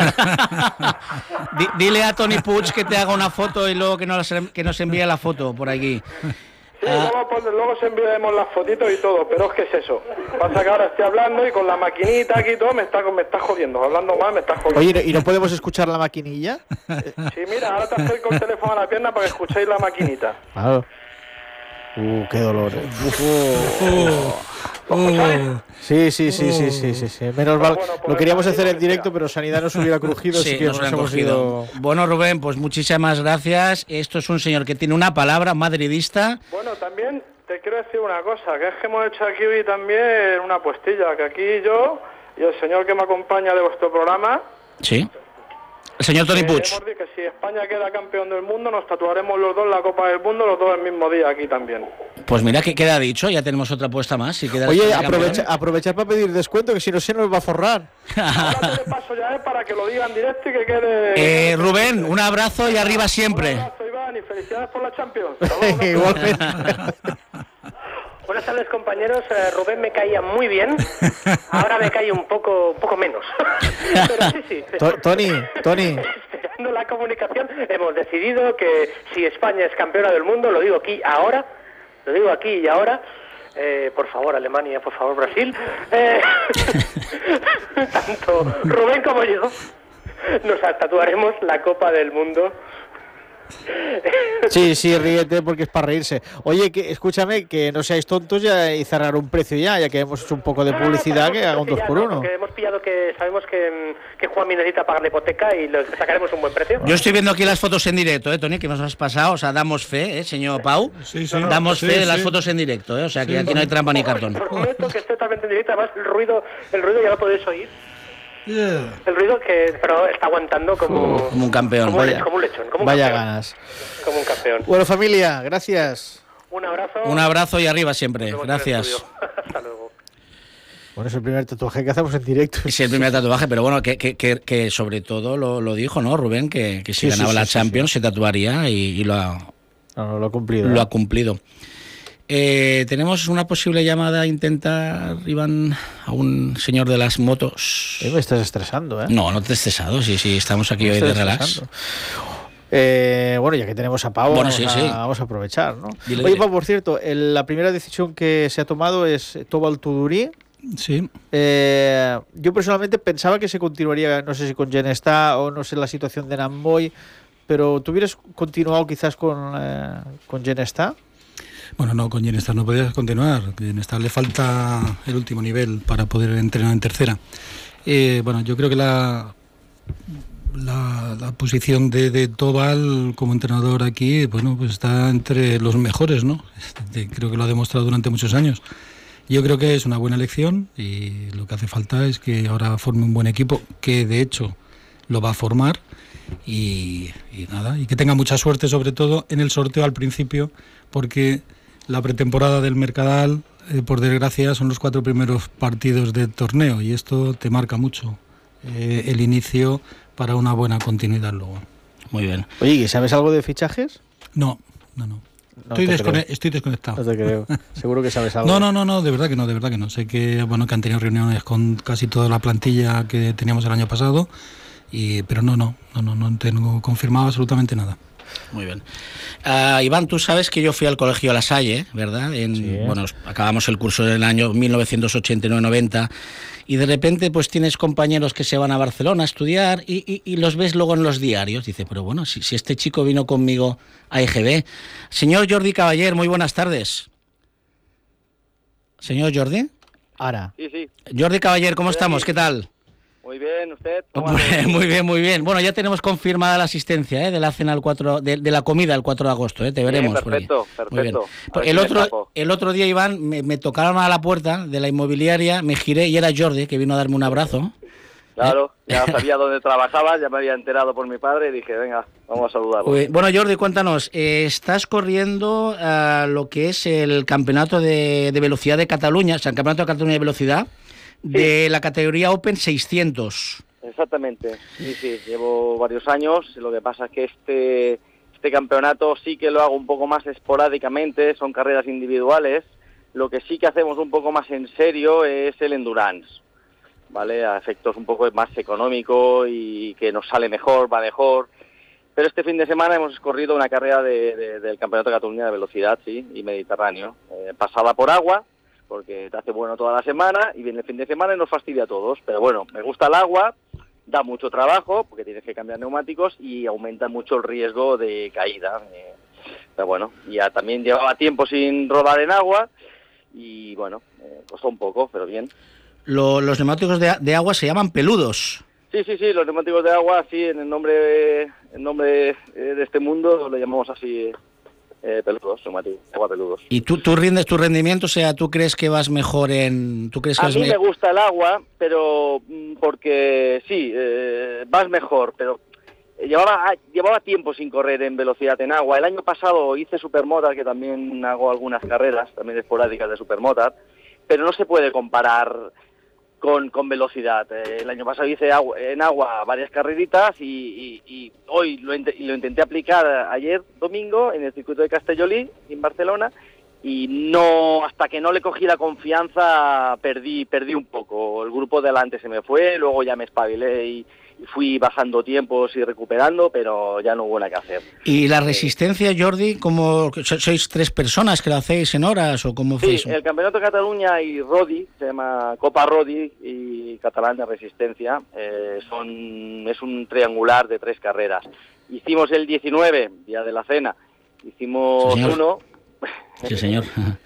Di- dile a Tony Puig que te haga una foto y luego que nos, que nos envíe la foto por aquí. Sí, luego, pues, luego se enviaremos las fotitos y todo, pero es que es eso. Pasa que ahora estoy hablando y con la maquinita aquí y todo me está, me está jodiendo. Hablando mal me está jodiendo. Oye, ¿y no podemos escuchar la maquinilla? Sí, mira, ahora te acerco el teléfono a la pierna para que escuchéis la maquinita. Claro. Uh, qué dolor. eh. Oh, oh. Sí, sí, sí, sí, sí, sí, sí. Menos mal. Bueno, pues Lo queríamos venga, hacer en digo, directo, decía. pero Sanidad nos hubiera crujido, así Sí, que nos nos lo han hemos cogido. ido. Bueno, Rubén, pues muchísimas gracias. Esto es un señor que tiene una palabra madridista. Bueno, también te quiero decir una cosa, que es que hemos hecho aquí hoy también una puestilla, que aquí yo y el señor que me acompaña de vuestro programa, Sí. El señor Tony eh, Puig. hemos dicho que si España queda campeón del mundo, nos tatuaremos los dos la Copa del Mundo, los dos el mismo día aquí también. Pues mira que queda dicho, ya tenemos otra apuesta más. Si queda Oye, España aprovecha, campeón. aprovechar para pedir descuento, que si no se nos va a forrar. Ahora te le paso ya eh, para que lo digan directo y que quede... Eh, Rubén, un abrazo y arriba Un siempre. abrazo, Iván, y felicidades por la Champions. Hasta luego. Igualmente. Buenas tardes, compañeros. Eh, Rubén me caía muy bien. Ahora me cae un poco, un poco menos. Pero sí, sí. To- Tony, Tony. Esperando la comunicación, hemos decidido que si España es campeona del mundo, lo digo aquí ahora, lo digo aquí y ahora. Eh, por favor, Alemania, por favor, Brasil. Eh, tanto Rubén como yo nos tatuaremos la Copa del Mundo. Sí, sí, ríete porque es para reírse. Oye, que escúchame, que no seáis tontos ya y cerrar un precio ya, ya que hemos hecho un poco de publicidad, que haga un dos por uno. Porque hemos pillado que sabemos que, que Juanmi necesita pagar la hipoteca y le sacaremos un buen precio. Yo estoy viendo aquí las fotos en directo, ¿eh, Tony? Que nos has pasado. O sea, damos fe, ¿eh, señor Pau? Sí, sí. Damos Sí, fe de las sí. fotos en directo, ¿eh? O sea, que aquí no hay trampa ni cartón. Os prometo que estoy totalmente en directo, además el ruido, el ruido ya lo podéis oír. Yeah. El ruido que pero está aguantando como, Como un campeón. como, un, Vaya. como un lechón, como un Vaya campeón, ganas. como un campeón. Bueno, familia, gracias. Un abrazo. Un abrazo y arriba siempre. Nos vemos en el Gracias. estudio. Hasta luego. Bueno, es el primer tatuaje que hacemos en directo. Es el primer tatuaje, pero bueno, que, que, que, que sobre todo lo, lo dijo, ¿no, Rubén? Que, que si Sí, sí, ganaba sí, la sí, Champions se tatuaría y, y lo, ha, No, no, lo he cumplido. lo ¿eh? ha cumplido. Eh, tenemos una posible llamada a intentar, Iván, a un señor de las motos. Eh, me estás estresando, ¿eh? No, no te he estresado, sí, sí, estamos aquí Me hoy de estás relax. estresando. Eh, bueno, ya que tenemos a Pau, Bueno, vamos, sí, a, sí. vamos a aprovechar, ¿no? Dile, Oye, dile. Pau, por cierto, el- la primera decisión que se ha tomado es Tobal Tuduri. Sí. Eh, yo personalmente pensaba que se continuaría, no sé si con Genesta o no sé la situación de Namboy, pero ¿tú hubieras continuado quizás con, eh, con Genesta? Bueno, no, con Genesta no podías continuar. Genesta le falta el último nivel para poder entrenar en tercera. Eh, bueno, yo creo que la, la, la posición de, de Tobal como entrenador aquí, bueno, pues está entre los mejores, ¿no? Este, creo que lo ha demostrado durante muchos años. Yo creo que es una buena elección y lo que hace falta es que ahora forme un buen equipo, que de hecho lo va a formar. Y, y nada, y que tenga mucha suerte sobre todo en el sorteo al principio, porque la pretemporada del Mercadal eh, por desgracia, son los cuatro primeros partidos del torneo y esto te marca mucho eh, el inicio para una buena continuidad luego. Muy bien. Oye, ¿y sabes algo de fichajes? No, no, no. No estoy, te descone- creo. estoy desconectado. No te creo. Seguro que sabes algo. No, no, no, no, de verdad que no, de verdad que no. Sé que bueno que han tenido reuniones con casi toda la plantilla que teníamos el año pasado, y pero no, no, no, no, no tengo confirmado absolutamente nada. Muy bien. Uh, Iván, tú sabes que yo fui al colegio La Salle, ¿verdad? En, Sí. Bueno, acabamos el curso en el año mil novecientos ochenta y nueve noventa y de repente pues tienes compañeros que se van a Barcelona a estudiar y, y, y los ves luego en los diarios. Dice, pero bueno, si, si este chico vino conmigo a E G B. Señor Jordi Caballer, muy buenas tardes. Señor Jordi. Ara. Sí, sí. Jordi Caballer, ¿cómo estamos? ¿Qué tal? Muy bien, ¿usted? ¿Cómo anda? Muy bien, muy bien. Bueno, ya tenemos confirmada la asistencia ¿eh? de la cena al cuatro, de, de la comida el cuatro de agosto, ¿eh? Te veremos. Bien, perfecto, por ahí. Muy bien. perfecto. A ver El si me otro, escapo. el otro día, Iván, me, me tocaron a la puerta de la inmobiliaria, me giré y era Jordi, que vino a darme un abrazo. Claro, ya sabía dónde trabajabas, ya me había enterado por mi padre y dije, venga, vamos a saludarlo. Uy, Bueno, Jordi, cuéntanos, eh, estás corriendo uh, lo que es el campeonato de, de velocidad de Cataluña, o sea, el campeonato de Cataluña de velocidad, de la categoría Open seiscientos. Exactamente, sí, sí, llevo varios años, lo que pasa es que este, este campeonato sí que lo hago un poco más esporádicamente, son carreras individuales, lo que sí que hacemos un poco más en serio es el endurance, ¿vale? A efectos un poco más económico y que nos sale mejor, va mejor, pero este fin de semana hemos corrido una carrera de, de, del Campeonato de Cataluña de Velocidad, sí, y Mediterráneo, eh, pasada por agua, porque te hace bueno toda la semana y viene el fin de semana y nos fastidia a todos, pero bueno, me gusta el agua, da mucho trabajo porque tienes que cambiar neumáticos y aumenta mucho el riesgo de caída, eh, pero bueno, ya también llevaba tiempo sin rodar en agua y bueno, eh, costó un poco, pero bien. Lo, los neumáticos de, de agua se llaman peludos. Sí, sí, sí, los neumáticos de agua, sí, en el nombre, en nombre eh, de este mundo lo llamamos así, eh, peludos, neumáticos de agua peludos. ¿Y tú, tú rindes tu rendimiento? O sea, ¿tú crees que vas mejor en...? ¿Tú crees que A vas mí me- me gusta el agua, pero mm, porque sí, eh, vas mejor, pero llevaba llevaba tiempo sin correr en velocidad en agua. El año pasado hice Supermotard, que también hago algunas carreras, también esporádicas de Supermotard, pero no se puede comparar con, con velocidad. Eh, el año pasado hice agua, en agua varias carreritas y, y, y hoy lo, int- lo intenté aplicar ayer domingo en el circuito de Castellolí, en Barcelona, y no, hasta que no le cogí la confianza perdí perdí un poco. El grupo de delante se me fue, luego ya me espabilé y, y fui bajando tiempos y recuperando, pero ya no hubo nada que hacer. ¿Y la resistencia, Jordi, cómo so- sois tres personas que lo hacéis en horas o cómo fue Sí, eso? el Campeonato de Cataluña y Rodi, se llama Copa Rodi y Catalán de Resistencia, eh, son es un triangular de tres carreras. Hicimos el diecinueve, día de la cena, hicimos Sí, señor. uno. Sí, señor.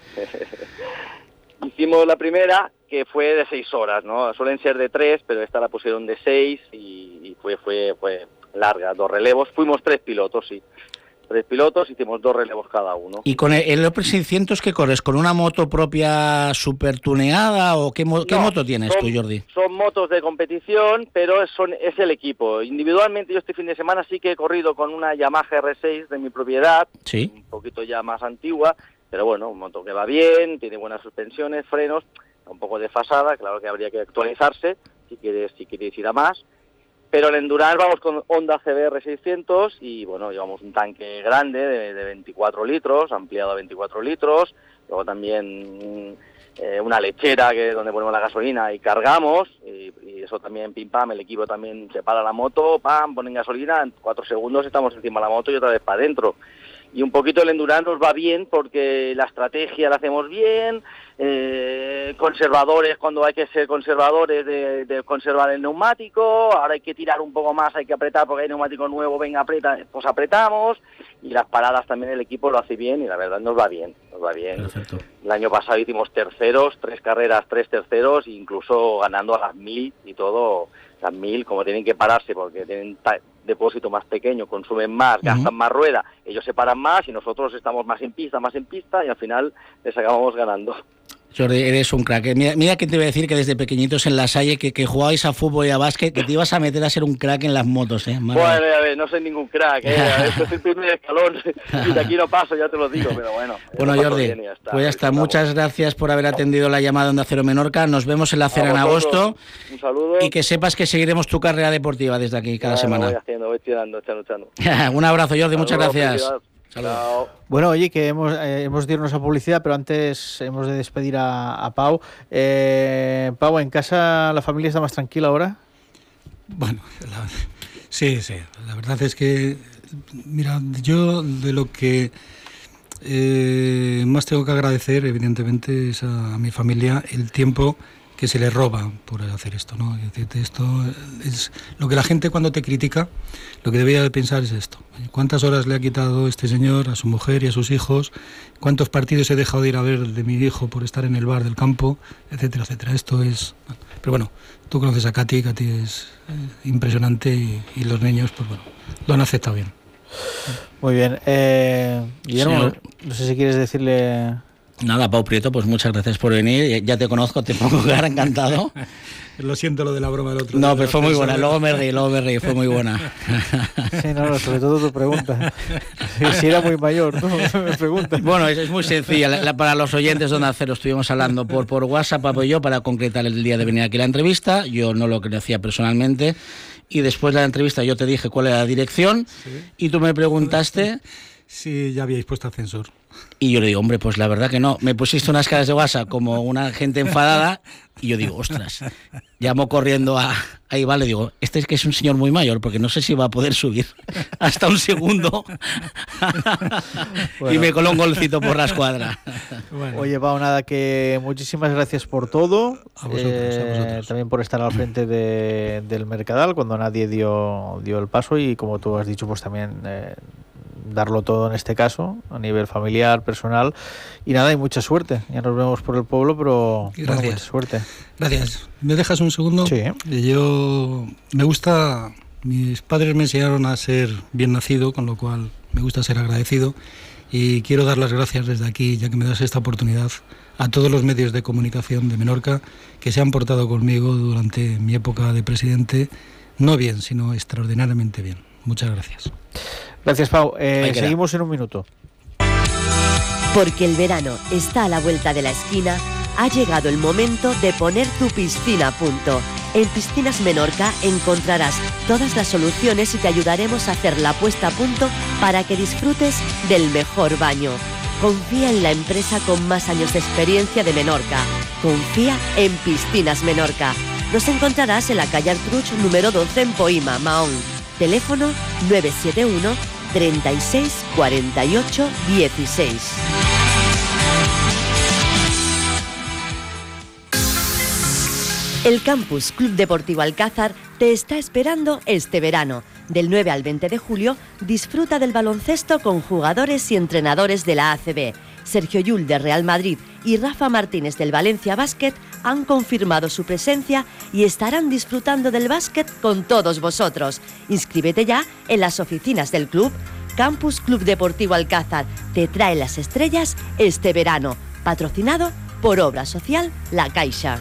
Hicimos la primera, que fue de seis horas, ¿no? Suelen ser de tres, pero esta la pusieron de seis y, y fue, fue, fue larga, dos relevos. Fuimos tres pilotos, sí. Tres pilotos, hicimos dos relevos cada uno. ¿Y con el, el Open seiscientos qué corres? ¿Con una moto propia super tuneada o qué, mo- qué No, moto tienes son- tú, Jordi? Son motos de competición, pero son, es el equipo. Individualmente yo este fin de semana sí que he corrido con una Yamaha R seis de mi propiedad, Sí. un poquito ya más antigua, pero bueno, un moto que va bien, tiene buenas suspensiones, frenos, un poco desfasada, claro que habría que actualizarse si quieres, si quieres ir a más. Pero en Endurance vamos con Honda C B R seiscientos y bueno, llevamos un tanque grande de, de veinticuatro litros, ampliado a veinticuatro litros, luego también eh, una lechera que donde ponemos la gasolina y cargamos, y, y eso también pim pam, el equipo también se para la moto, pam, ponen gasolina, en cuatro segundos estamos encima de la moto y otra vez para adentro. Y un poquito el Endurance nos va bien porque la estrategia la hacemos bien, eh, conservadores cuando hay que ser conservadores de, de conservar el neumático, ahora hay que tirar un poco más, hay que apretar porque hay neumático nuevo, venga, aprieta, pues apretamos, y las paradas también el equipo lo hace bien y la verdad nos va bien, nos va bien. Perfecto. El año pasado hicimos terceros, tres carreras, tres terceros, incluso ganando a las mil y todo, las mil como tienen que pararse porque tienen ta- depósito más pequeño, consumen más, Ujú. gastan más rueda, ellos se paran más y nosotros estamos más en pista, más en pista y al final les acabamos ganando. Jordi, eres un crack. Mira, mira que te voy a decir que desde pequeñitos en la Salle, que, que jugabais a fútbol y a básquet, que te ibas a meter a ser un crack en las motos, ¿eh? Madre. Bueno, a ver, no soy ningún crack, ¿eh? A ver, esto es el primer escalón y de aquí no paso, ya te lo digo, pero bueno. Bueno, Jordi, bien, ya está, pues ya está. Muchas gracias por haber atendido la llamada de Onda Cero Menorca. Nos vemos en la cena en agosto. Un saludo. Y que sepas que seguiremos tu carrera deportiva desde aquí cada bueno, semana. Voy haciendo, voy tirando, echando, echando. Un abrazo, Jordi, muchas Saludos, gracias. Chao. Bueno, oye, que hemos, eh, hemos de irnos a publicidad, pero antes hemos de despedir a, a Pau. Eh, Pau, ¿en casa la familia está más tranquila ahora? Bueno, la, sí, sí. La verdad es que, mira, yo de lo que eh, más tengo que agradecer, evidentemente, es a, a mi familia el tiempo que se le roba por hacer esto, ¿no? Es decir, esto es lo que la gente cuando te critica, lo que debería de pensar es esto. ¿Cuántas horas le ha quitado este señor a su mujer y a sus hijos? ¿Cuántos partidos he dejado de ir a ver de mi hijo por estar en el bar del campo? Etcétera, etcétera. Esto es... Pero bueno, tú conoces a Katy, Katy es eh, impresionante y, y los niños, pues bueno, lo han aceptado bien. Muy bien. Eh, Guillermo, Señor. no sé si quieres decirle... Nada, Pau Prieto, pues muchas gracias por venir. Ya te conozco, te pongo cara, encantado. Lo siento lo de la broma del otro No, día, pero fue muy buena, luego me reí, luego me reí, fue muy buena. Sí, no, no, sobre todo tu pregunta. Si era muy mayor, ¿no? Me pregunta. Bueno, es, es muy sencilla. La, la, para los oyentes de Onda Cero estuvimos hablando por, por WhatsApp, Papo y yo, para concretar el día de venir aquí a la entrevista. Yo no lo conocía personalmente. Y después de la entrevista yo te dije cuál era la dirección, sí. Y tú me preguntaste... Sí, ya habíais puesto ascensor. Y yo le digo, hombre, pues la verdad que no. Me pusiste unas caras de WhatsApp como una gente enfadada y yo digo, ostras, llamo corriendo a, a Iván, le digo, este es que es un señor muy mayor porque no sé si va a poder subir hasta un segundo. Bueno. Y me coló un golcito por la escuadra. Bueno. Oye, Pau, nada, que muchísimas gracias por todo. A vosotros, eh, a vosotros. También por estar al frente de, del Mercadal cuando nadie dio, dio el paso y como tú has dicho, pues también... Eh, darlo todo en este caso, a nivel familiar, personal, y nada, y mucha suerte. Ya nos vemos por el pueblo, pero bueno, mucha suerte. Gracias. ¿Me dejas un segundo? Sí. Yo me gusta, mis padres me enseñaron a ser bien nacido, con lo cual me gusta ser agradecido, y quiero dar las gracias desde aquí, ya que me das esta oportunidad, a todos los medios de comunicación de Menorca que se han portado conmigo durante mi época de presidente, no bien, sino extraordinariamente bien. Muchas gracias. Gracias, Pau. Eh, seguimos en un minuto. Porque el verano está a la vuelta de la esquina, ha llegado el momento de poner tu piscina a punto. En Piscinas Menorca encontrarás todas las soluciones y te ayudaremos a hacer la puesta a punto para que disfrutes del mejor baño. Confía en la empresa con más años de experiencia de Menorca. Confía en Piscinas Menorca. Nos encontrarás en la calle Artruch número doce en Poima, Mahón. Teléfono nueve siete uno, treinta y seis, cuarenta y ocho, dieciséis. El Campus Club Deportivo Alcázar te está esperando este verano. Del nueve al veinte de julio, disfruta del baloncesto con jugadores y entrenadores de la A C B. Sergio Llull de Real Madrid y Rafa Martínez del Valencia Básquet han confirmado su presencia y estarán disfrutando del básquet con todos vosotros. Inscríbete ya en las oficinas del club. Campus Club Deportivo Alcázar te trae las estrellas este verano. Patrocinado por Obra Social La Caixa.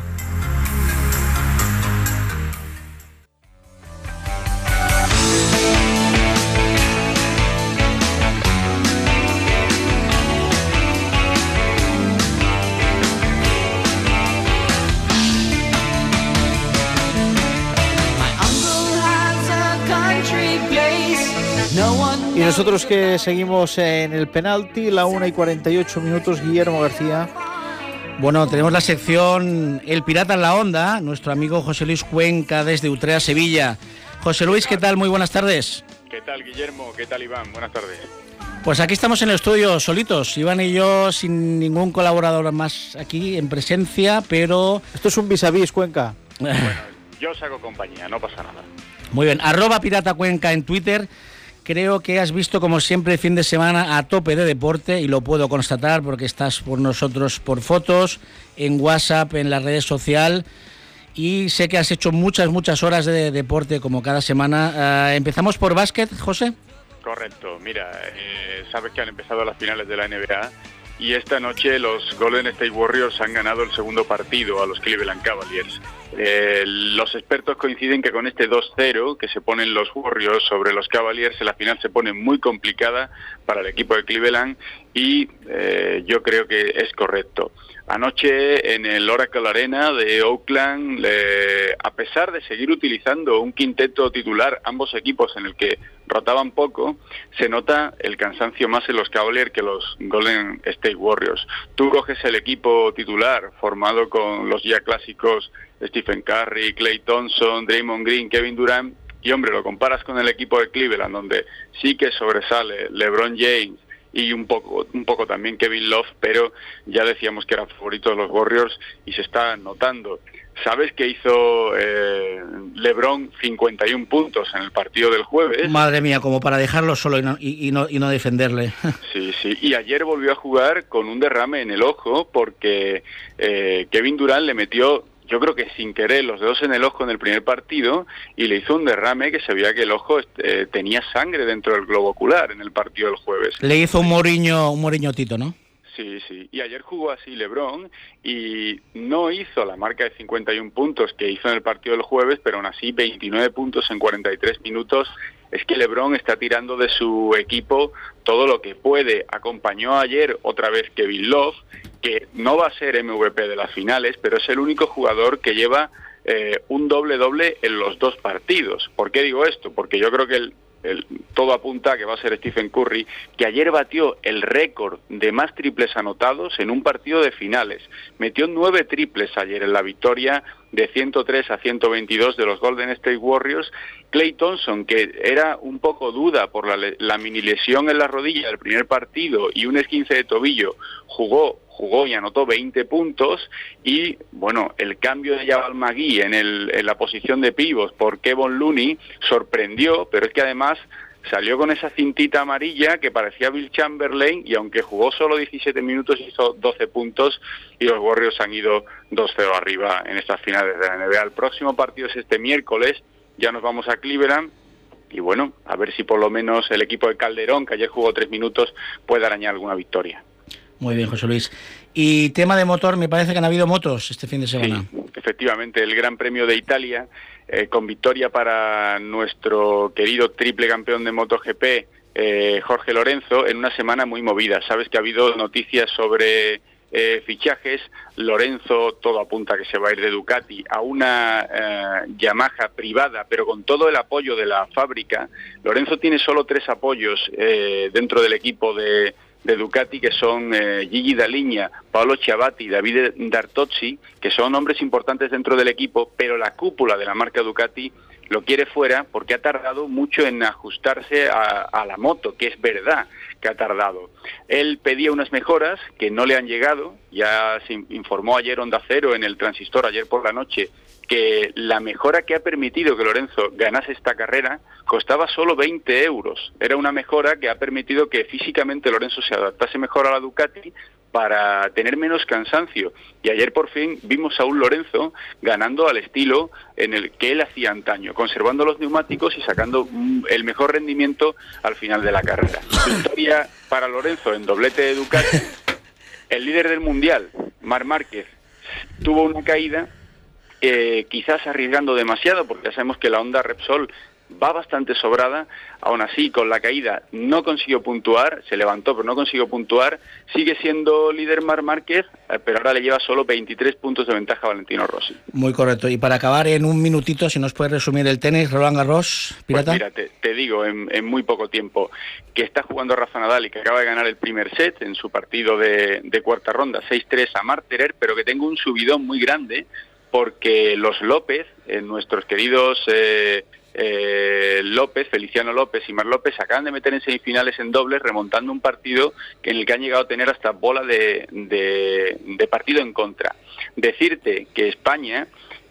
Y nosotros que seguimos en el penalti, la una y cuarenta y ocho minutos, Guillermo García. Bueno, tenemos la sección El Pirata en la Onda, nuestro amigo José Luis Cuenca desde Utrea, Sevilla. José Luis, ¿qué tal? Muy buenas tardes. ¿Qué tal, Guillermo? ¿Qué tal, Iván? Buenas tardes. Pues aquí estamos en el estudio solitos, Iván y yo, sin ningún colaborador más aquí en presencia, pero... Esto es un vis a vis, Cuenca. Bueno, yo os hago compañía, no pasa nada. Muy bien, arroba Pirata Cuenca en Twitter. Creo que has visto, como siempre, el fin de semana a tope de deporte y lo puedo constatar porque estás por nosotros por fotos, en WhatsApp, en las redes sociales y sé que has hecho muchas, muchas horas de deporte como cada semana. Uh, ¿Empezamos por básquet, José? Correcto. Mira, eh, sabes que han empezado las finales de la N B A y esta noche los Golden State Warriors han ganado el segundo partido a los Cleveland Cavaliers. Eh, los expertos coinciden que con este dos cero que se ponen los Warriors sobre los Cavaliers, en la final se pone muy complicada para el equipo de Cleveland y eh, yo creo que es correcto. Anoche en el Oracle Arena de Oakland, eh, a pesar de seguir utilizando un quinteto titular, ambos equipos en el que rotaban poco, se nota el cansancio más en los Cavaliers que los Golden State Warriors. Tú coges el equipo titular formado con los ya clásicos Stephen Curry, Klay Thompson, Draymond Green, Kevin Durant, y hombre, lo comparas con el equipo de Cleveland, donde sí que sobresale LeBron James y un poco un poco también Kevin Love, pero ya decíamos que era favorito de los Warriors y se está notando. ¿Sabes que hizo eh, LeBron cincuenta y un puntos en el partido del jueves? Madre mía, como para dejarlo solo y no, y, y no, y no defenderle. Sí, sí, y ayer volvió a jugar con un derrame en el ojo porque eh, Kevin Durant le metió, yo creo que sin querer, los dedos en el ojo en el primer partido y le hizo un derrame que se veía que el ojo eh, tenía sangre dentro del globo ocular en el partido del jueves. Le hizo un Mourinho, un Mourinho Tito, ¿no? Sí, sí, y ayer jugó así LeBron y no hizo la marca de cincuenta y un puntos que hizo en el partido del jueves, pero aún así veintinueve puntos en cuarenta y tres minutos. Es que LeBron está tirando de su equipo todo lo que puede. Acompañó ayer otra vez Kevin Love, que no va a ser M V P de las finales, pero es el único jugador que lleva eh, un doble-doble en los dos partidos. ¿Por qué digo esto? Porque yo creo que el El, todo apunta a que va a ser Stephen Curry, que ayer batió el récord de más triples anotados en un partido de finales. Metió nueve triples ayer en la victoria de ciento tres a ciento veintidós de los Golden State Warriors. Klay Thompson, que era un poco duda por la, la mini lesión en la rodilla del primer partido y un esguince de tobillo, jugó jugó y anotó veinte puntos, y bueno, el cambio de Jamal McGee en, el, en la posición de pivos por Kevon Looney sorprendió, pero es que además salió con esa cintita amarilla que parecía Bill Chamberlain, y aunque jugó solo diecisiete minutos hizo doce puntos y los Warriors han ido dos cero arriba en estas finales de la N B A. El próximo partido es este miércoles, ya nos vamos a Cleveland. Y bueno, a ver si por lo menos el equipo de Calderón, que ayer jugó tres minutos, puede arañar alguna victoria. Muy bien, José Luis. Y tema de motor, me parece que han habido motos este fin de semana. Sí, efectivamente, el Gran Premio de Italia, eh, con victoria para nuestro querido triple campeón de MotoGP, eh, Jorge Lorenzo, en una semana muy movida. Sabes que ha habido noticias sobre eh, fichajes. Lorenzo, todo apunta que se va a ir de Ducati a una eh, Yamaha privada, pero con todo el apoyo de la fábrica. Lorenzo tiene solo tres apoyos eh, dentro del equipo de... de Ducati, que son eh, Gigi Dall'Igna, Paolo Chiavatti y Davide Dartozzi, que son hombres importantes dentro del equipo, pero la cúpula de la marca Ducati lo quiere fuera porque ha tardado mucho en ajustarse a, a la moto, que es verdad que ha tardado. Él pedía unas mejoras que no le han llegado, ya se informó ayer Onda Cero en el Transistor, ayer por la noche, que la mejora que ha permitido que Lorenzo ganase esta carrera costaba solo veinte euros. Era una mejora que ha permitido que físicamente Lorenzo se adaptase mejor a la Ducati para tener menos cansancio. Y ayer por fin vimos a un Lorenzo ganando al estilo en el que él hacía antaño, conservando los neumáticos y sacando el mejor rendimiento al final de la carrera. Victoria para Lorenzo en doblete de Ducati. El líder del Mundial, Marc Márquez, tuvo una caída, Eh, quizás arriesgando demasiado, porque ya sabemos que la Honda Repsol va bastante sobrada. Aún así, con la caída no consiguió puntuar, se levantó pero no consiguió puntuar, sigue siendo líder Marc Márquez, eh, pero ahora le lleva solo veintitrés puntos de ventaja a Valentino Rossi. Muy correcto, y para acabar en un minutito, si nos puedes resumir el tenis, Roland Garros, Pirata. Pues mira, te, te digo en, en muy poco tiempo que está jugando Rafa Nadal y que acaba de ganar el primer set en su partido de, de cuarta ronda, seis tres a Marterer, pero que tengo un subidón muy grande porque los López, eh, nuestros queridos eh, eh, López, Feliciano López y Mar López, acaban de meter en semifinales en dobles, remontando un partido en el que han llegado a tener hasta bola de, de, de partido en contra. Decirte que España,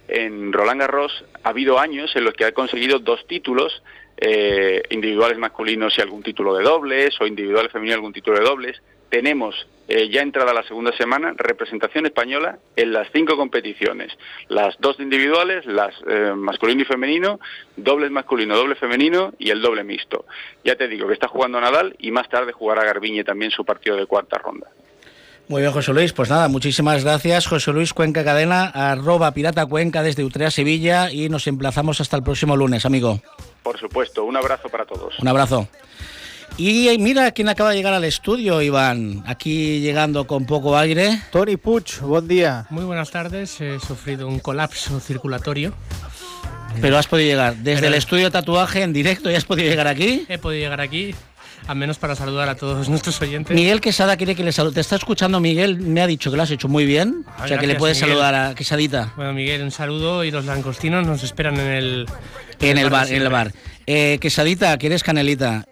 en Roland Garros, ha habido años en los que ha conseguido dos títulos, eh, individuales masculinos y algún título de dobles, o individuales femeninos y algún título de dobles. Tenemos, eh, ya entrada la segunda semana, representación española en las cinco competiciones. Las dos individuales, las eh, masculino y femenino, dobles masculino, doble femenino y el doble mixto. Ya te digo que está jugando Nadal y más tarde jugará Garbiñe también su partido de cuarta ronda. Muy bien, José Luis. Pues nada, muchísimas gracias. José Luis Cuenca Cadena, arroba Pirata Cuenca desde Utrea, Sevilla, y nos emplazamos hasta el próximo lunes, amigo. Por supuesto, un abrazo para todos. Un abrazo. Y mira quién acaba de llegar al estudio, Iván. Aquí llegando con poco aire. Toni Puig, buen día. Muy buenas tardes. He sufrido un colapso circulatorio. Pero has podido llegar. Desde Pero... el estudio de tatuaje en directo, ¿ya has podido llegar aquí? He podido llegar aquí, al menos para saludar a todos nuestros oyentes. Miguel Quesada quiere que le salude. Te está escuchando, Miguel. Me ha dicho que lo has hecho muy bien. Ah, o sea, gracias, que le puedes Miguel. saludar a Quesadita. Bueno, Miguel, un saludo y los langostinos nos esperan en el... En el bar, en el bar. Eh, Quesadita, ¿quieres canelita?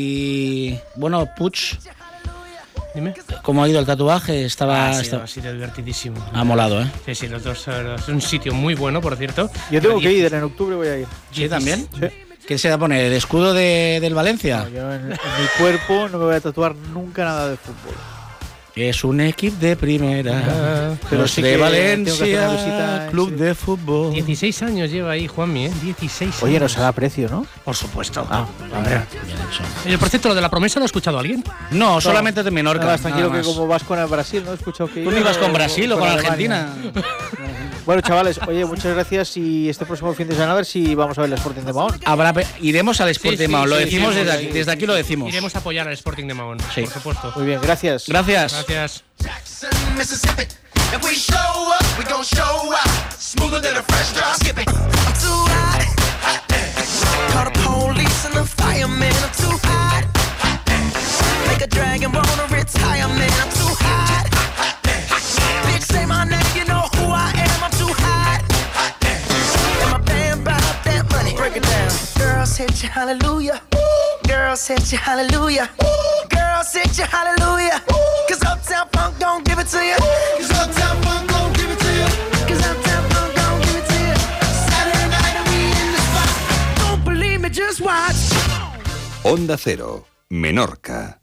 Y bueno, Puig, Dime. ¿cómo ha ido el tatuaje? Estaba, ha, sido, estaba... ha sido divertidísimo. Ha molado, ¿eh? Sí, sí, los dos. Es un sitio muy bueno, por cierto. Yo tengo que ir, en octubre voy a ir. ¿Sí, también? Sí. ¿Qué se va a poner? ¿El escudo de, del Valencia? No, yo en, en mi cuerpo no me voy a tatuar nunca nada de fútbol. Es un equipo de primera, Ah, pero los sí de que Valencia, tengo que hacer una visita, club sí. de fútbol. dieciséis años lleva ahí Juanmi, ¿eh? dieciséis años. Oye, nos hará precio, ¿no? Por supuesto. Ah, Hombre. Bien hecho. Eh, por cierto, lo de la promesa, ¿lo ha escuchado alguien? No, solamente de Menorca. Nada más tranquilo nada que más. como vas con el Brasil, ¿no? He escuchado que... ¿Tú no ibas con Brasil o con Alemania. Argentina? Bueno, chavales, oye, muchas gracias y este próximo fin de semana a ver si vamos a ver el Sporting de Mahón. Habrá pe- iremos al Sporting Sí, sí, de Mahón, lo sí, decimos iremos, desde aquí, sí. desde aquí lo decimos. Iremos a apoyar al Sporting de Mahón, Sí. por supuesto. Muy bien, gracias. Gracias. Gracias. Mississippi. If we show up, we gon' show out. Smoother than a fresh drop. Skip it. I'm too hot. Call the police and the fireman. I'm too hot. Make a dragon wanna retire, man. I'm too hot. Bitch, say my name, you know who I am. I'm too hot. And my band bought that money. Break it down. Girls hit you, hallelujah. Girls hit you, hallelujah. Girls hit you, hallelujah. Cause Uptown Funk don't give it to you. Cause Uptown Funk don't give it to you. Cause Uptown Funk don't give it to you. Saturday night and we in the spot. Don't believe me, just watch. Onda Cero, Menorca.